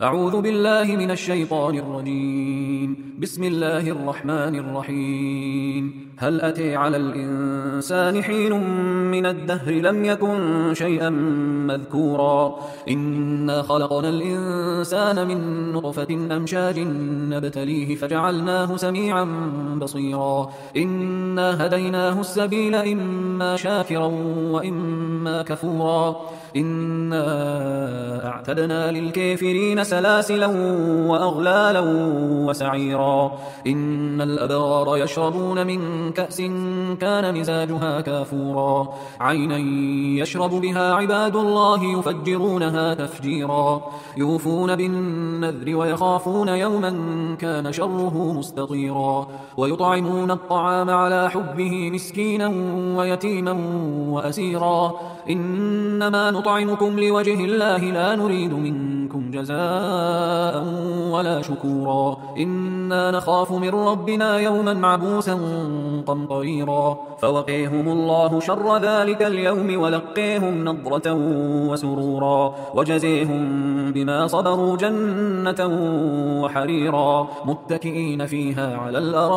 أعوذ بالله من الشيطان الرجيم. بسم الله الرحمن الرحيم. هل أتى على الإنسان حين من الدهر لم يكن شيئا مذكورا إنا خلقنا الإنسان من نطفة أمشاج نبتليه فجعلناه سميعا بصيرا إنا هديناه السبيل إما شاكرا وإما كفورا إنا أعتدنا للكافرين سلاسلا وأغلالا وسعيرا إن الأبرار يشربون من كأس كان مزاجها كافورا عينا يشرب بها عباد الله يفجرونها تفجيرا يوفون بالنذر ويخافون يوما كان شره مستطيرا ويطعمون الطعام على حبه مسكينا ويتيما وأسيرا إنما نطعمكم لوجه الله لا نريد منكم جزاء ولا شكورا إنا نخاف من ربنا يوما عبوسا قمطريرا فوقيهم الله شر ذلك اليوم ولقيهم نضرة وسرورا وجزيهم بما صبروا جنة وحريرا متكئين فيها على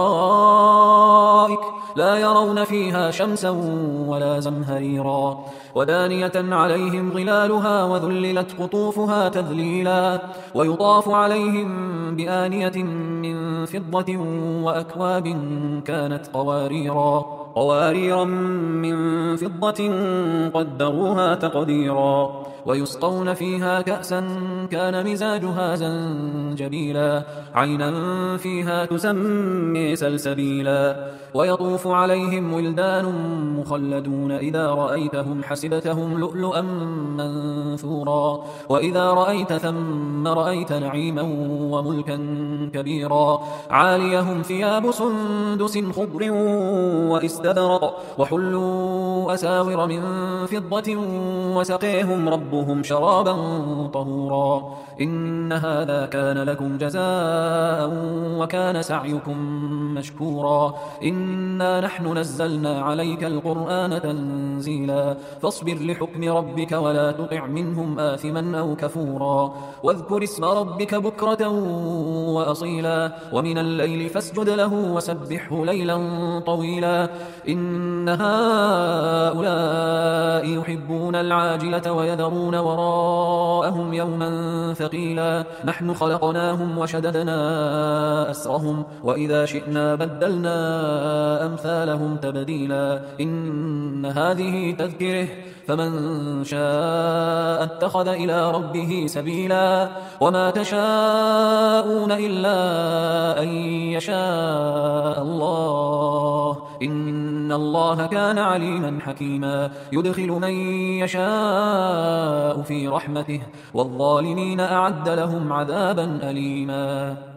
الأرائك لا يرون فيها شمسا ولا زمهريرا ودانية عليهم ظلالها وذللت قطوفها تذليلا ويطاف عليهم بآنية من فضة وأكواب كانت قواريرا من فضة قدروها تقديرا ويسقون فيها كأسا كان مزاجها زنجبيلا عينا فيها تسمي سلسبيلا ويطوف عليهم ولدان مخلدون إذا رأيتهم حسبتهم لؤلؤا منثورا وإذا رأيت ثم رأيت نعيما وملكا كبيرا عاليهم ثياب سندس خضر واستبرق وحلوا أساور من فضة وسقيهم ربهم شرابا طهورا إن هذا كان لكم جزاء وكان سعيكم مشكورا إنا نحن نزلنا عليك القرآن تنزيلا فاصبر لحكم ربك ولا تطع منهم آثما أو كفورا واذكر اسم ربك بكرة وأصيلا ومن الليل فاسجد له وسبحه ليلا طويلا إن هؤلاء يحبون العاجلة ويذرون وراءهم يوما ثقيلا نحن خلقناهم وشددنا أسرهم وإذا شئنا بدلنا أمثالهم تبديلا إن هذه تذكره فمن شاء اتخذ إلى ربه سبيلا وما تشاءون إلا أن يشاء الله إن الله كان عليما حكيما يدخل من يشاء في رحمته والظالمين أعد لهم عذابا أليما